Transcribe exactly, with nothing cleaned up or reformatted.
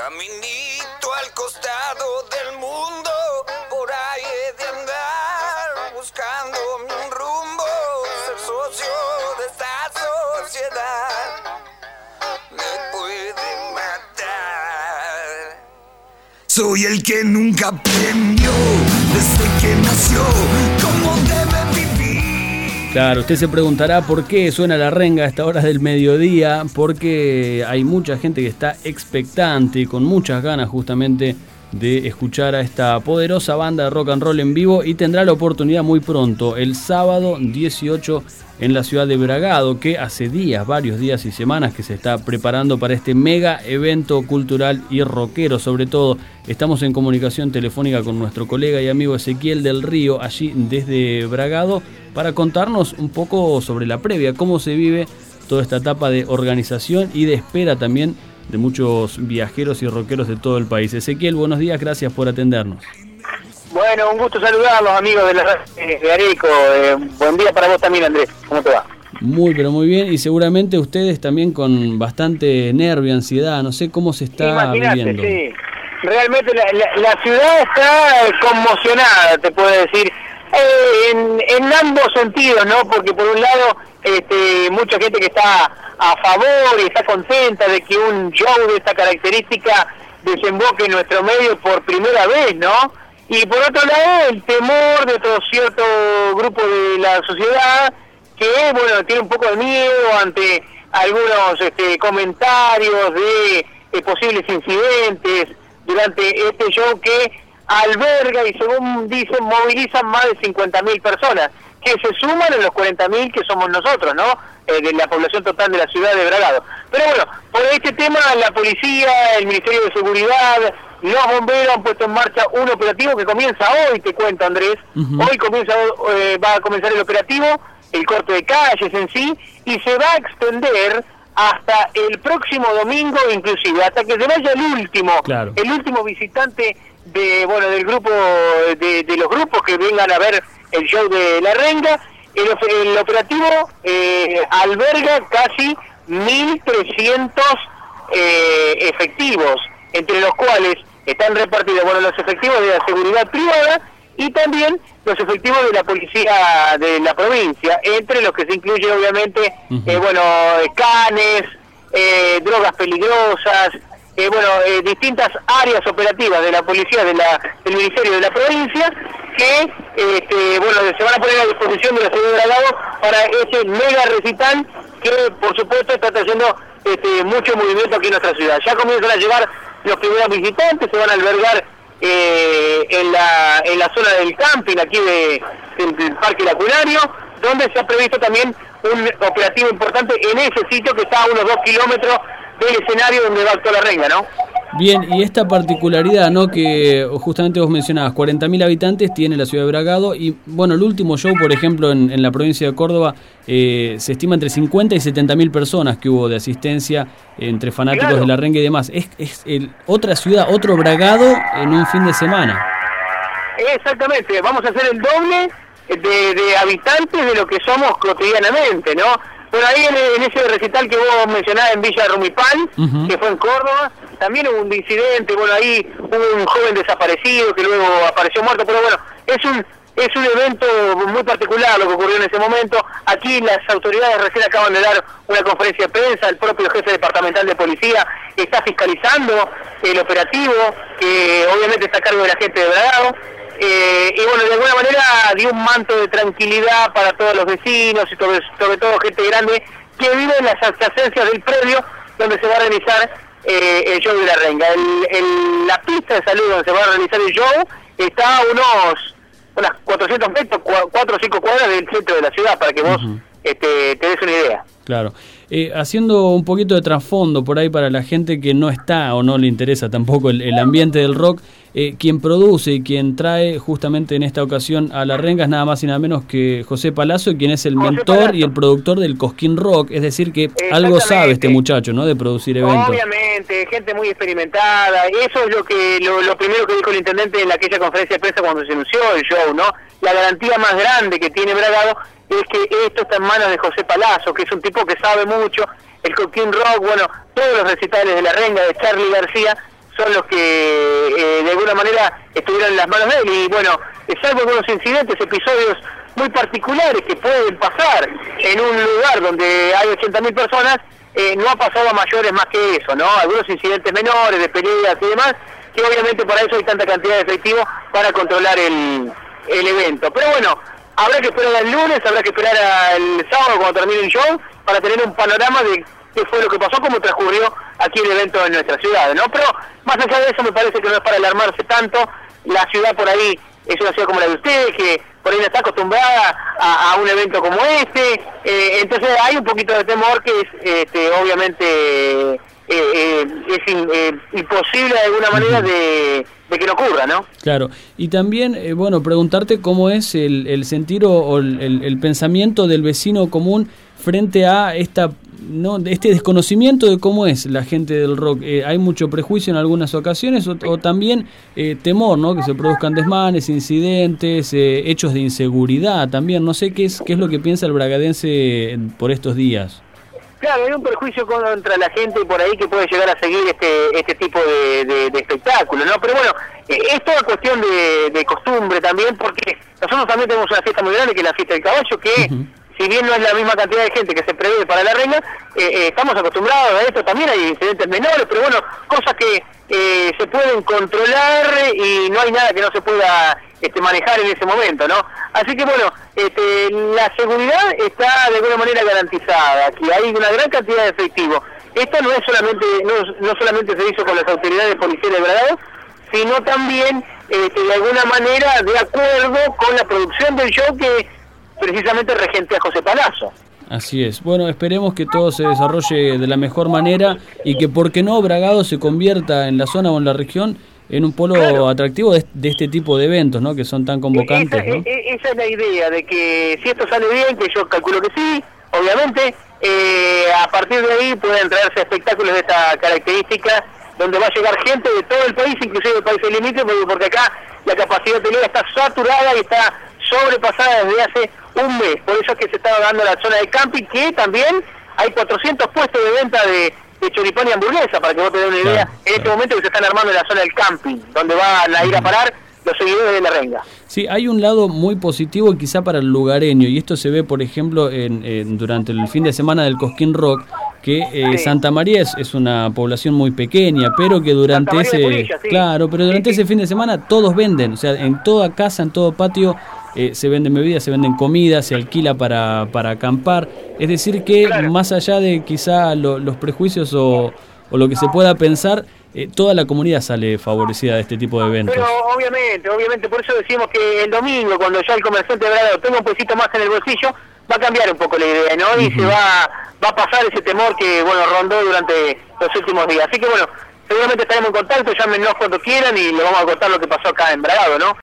Caminito al costado del mundo, por ahí he de andar, buscando un rumbo, ser socio de esta sociedad, me puede matar. Soy el que nunca aprendió, desde que nació, cómo debe vivir. Claro, usted se preguntará por qué suena la renga a esta hora del mediodía, porque hay mucha gente que está expectante y con muchas ganas justamente de escuchar a esta poderosa banda de rock and roll en vivo, y tendrá la oportunidad muy pronto, el sábado dieciocho en la ciudad de Bragado, que hace días, varios días y semanas que se está preparando para este mega evento cultural y rockero. Sobre todo, estamos en comunicación telefónica con nuestro colega y amigo Ezequiel del Río, allí desde Bragado, para contarnos un poco sobre la previa, cómo se vive toda esta etapa de organización y de espera también de muchos viajeros y rockeros de todo el país. Ezequiel, buenos días, gracias por atendernos. Bueno, un gusto saludarlos, amigos de la radio de Areco. Eh, buen día para vos también, Andrés. ¿Cómo te va? Muy, pero muy bien. Y seguramente ustedes también con bastante nervio, ansiedad. No sé cómo se está Imagínate, viviendo. Sí. Realmente la, la, la ciudad está conmocionada, te puedo decir, eh, en, en ambos sentidos, ¿no? Porque por un lado, este, mucha gente que está a favor y está contenta de que un show de esta característica desemboque en nuestro medio por primera vez, ¿no? Y por otro lado, el temor de otro cierto grupo de la sociedad que, bueno, tiene un poco de miedo ante algunos este, comentarios de, de posibles incidentes durante este show que alberga y, según dicen, movilizan más de cincuenta mil personas, que se suman en los cuarenta mil que somos nosotros, ¿no? Eh, de la población total de la ciudad de Bragado. Pero bueno, por este tema, la policía, el Ministerio de Seguridad, los bomberos han puesto en marcha un operativo que comienza hoy, te cuento, Andrés. Uh-huh. Hoy comienza, eh, va a comenzar el operativo, el corte de calles en sí, y se va a extender hasta el próximo domingo, inclusive, hasta que se vaya el último, claro. el último visitante de, bueno, del grupo, de, de los grupos que vengan a ver el show de La Renga. El, el operativo eh, alberga casi mil trescientos eh, efectivos, entre los cuales están repartidos, bueno, los efectivos de la seguridad privada y también los efectivos de la policía de la provincia, entre los que se incluye obviamente, uh-huh. eh, bueno, canes, eh, drogas peligrosas, eh, bueno, eh, distintas áreas operativas de la policía de la, del Ministerio de la provincia que, este, bueno, se van a poner a disposición de la ciudad de Bragado para ese mega recital que, por supuesto, está trayendo este, mucho movimiento aquí en nuestra ciudad. Ya comienzan a llegar los primeros visitantes, se van a albergar eh, en la en la zona del camping aquí de, del, del Parque Lacunario, donde se ha previsto también un operativo importante en ese sitio que está a unos dos kilómetros del escenario donde va a actuar La Renga, ¿no? Bien, y esta particularidad, ¿no?, que justamente vos mencionabas, cuarenta mil habitantes tiene la ciudad de Bragado, y bueno, el último show, por ejemplo, en, en la provincia de Córdoba, eh, se estima entre cincuenta y setenta mil personas que hubo de asistencia entre fanáticos claro. de La Renga y demás. Es, es el, otra ciudad, otro Bragado en un fin de semana. Exactamente, vamos a hacer el doble de, de habitantes de lo que somos cotidianamente, ¿no? Bueno, ahí en, en ese recital que vos mencionabas en Villa Rumipal, uh-huh. que fue en Córdoba, también hubo un incidente, bueno, ahí hubo un joven desaparecido que luego apareció muerto, pero bueno, es un es un evento muy particular lo que ocurrió en ese momento. Aquí las autoridades recién acaban de dar una conferencia de prensa, el propio jefe departamental de policía está fiscalizando el operativo, que obviamente está a cargo de la gente de Bragado. Eh, y bueno, de alguna manera dio un manto de tranquilidad para todos los vecinos y sobre, sobre todo gente grande que vive en las adyacencias del predio donde se va a realizar eh, el show de La Renga. El, el, la pista de salud donde se va a realizar el show está a unos unas cuatrocientos metros, cuatro o cinco cuadras del centro de la ciudad, para que vos uh-huh. este, te des una idea. Claro. Eh, haciendo un poquito de trasfondo por ahí para la gente que no está o no le interesa tampoco el, el ambiente del rock, eh, quien produce y quien trae justamente en esta ocasión a La Renga es nada más y nada menos que José Palazzo, quien es el José mentor Palazzo. Y el productor del Cosquín Rock, es decir que algo sabe este muchacho, ¿no?, de producir eventos. Obviamente, gente muy experimentada, eso es lo que lo, lo primero que dijo el intendente en aquella conferencia de prensa cuando se anunció el show, ¿no? La garantía más grande que tiene Bragado es que esto está en manos de José Palazzo, que es un tipo que sabe mucho. El Cosquín Rock, bueno, todos los recitales de La Renga, de Charly García, son los que eh, de alguna manera estuvieron en las manos de él. Y bueno, salvo algunos incidentes, episodios muy particulares que pueden pasar en un lugar donde hay ochenta mil personas, eh, no ha pasado a mayores más que eso, ¿no? Algunos incidentes menores, de peleas y demás, que obviamente para eso hay tanta cantidad de efectivos para controlar el, el evento. Pero bueno, habrá que esperar al lunes, habrá que esperar al sábado cuando termine el show, para tener un panorama de qué fue lo que pasó, cómo transcurrió aquí el evento en nuestra ciudad, ¿no? Pero más allá de eso me parece que no es para alarmarse tanto. La ciudad por ahí es una ciudad como la de ustedes, que por ahí no está acostumbrada a, a un evento como este, eh, entonces hay un poquito de temor que es este, obviamente eh, eh, es in, eh, imposible de alguna manera de, de que no ocurra, ¿no? Claro, y también, eh, bueno, preguntarte cómo es el, el sentir o, o el, el pensamiento del vecino común frente a esta no este desconocimiento de cómo es la gente del rock. Eh, hay mucho prejuicio en algunas ocasiones o, o también eh, temor, ¿no? Que se produzcan desmanes, incidentes, eh, hechos de inseguridad también. No sé qué es qué es lo que piensa el bragadense por estos días. Claro, hay un perjuicio contra la gente por ahí que puede llegar a seguir este este tipo de, de, de espectáculo, ¿no? Pero bueno, eh, es toda cuestión de, de costumbre también, porque nosotros también tenemos una fiesta muy grande que es la fiesta del caballo, que uh-huh. si bien no es la misma cantidad de gente que se prevé para la renga, eh, eh, estamos acostumbrados a esto, también hay incidentes menores, pero bueno, cosas que eh, se pueden controlar y no hay nada que no se pueda este, manejar en ese momento, ¿no? Así que bueno, este, la seguridad está de alguna manera garantizada, aquí hay una gran cantidad de efectivos. Esto no es solamente no, no solamente se hizo con las autoridades policiales de Bragado, sino también este, de alguna manera de acuerdo con la producción del show que precisamente regentea José Palazzo. Así es. Bueno, esperemos que todo se desarrolle de la mejor manera y que, ¿por qué no?, Bragado se convierta en la zona o en la región en un polo claro. atractivo de, de este tipo de eventos, ¿no?, que son tan convocantes, esa, ¿no? Esa es la idea, de que si esto sale bien, que yo calculo que sí, obviamente, eh, a partir de ahí pueden traerse espectáculos de esta característica, donde va a llegar gente de todo el país, inclusive de países límites, porque acá la capacidad hotelera está saturada y está sobrepasada desde hace un mes. Por eso es que se estaba dando la zona de camping, que también hay cuatrocientos puestos de venta de, de choripán y hamburguesa, para que vos te des una idea, claro, en este claro. momento que se están armando en la zona del camping, donde van a ir a parar los seguidores de la renga. Sí, hay un lado muy positivo quizá para el lugareño, y esto se ve, por ejemplo, en, en durante el fin de semana del Cosquín Rock, que eh, sí. Santa María es, es una población muy pequeña, pero que durante ese Polilla, sí. claro, pero durante sí, ese sí. fin de semana todos venden, o sea, en toda casa, en todo patio eh, se venden bebidas, se venden comida, se alquila para para acampar, es decir que claro. más allá de quizá lo, los prejuicios o, o lo que se pueda pensar, eh, toda la comunidad sale favorecida de este tipo de eventos. Pero obviamente, obviamente, por eso decimos que el domingo, cuando ya el comerciante de Bragado tenga un pesito más en el bolsillo, va a cambiar un poco la idea, ¿no? Y uh-huh. se va va a pasar ese temor que, bueno, rondó durante los últimos días. Así que, bueno, seguramente estaremos en contacto, llámenos cuando quieran y le vamos a contar lo que pasó acá en Bragado, ¿no?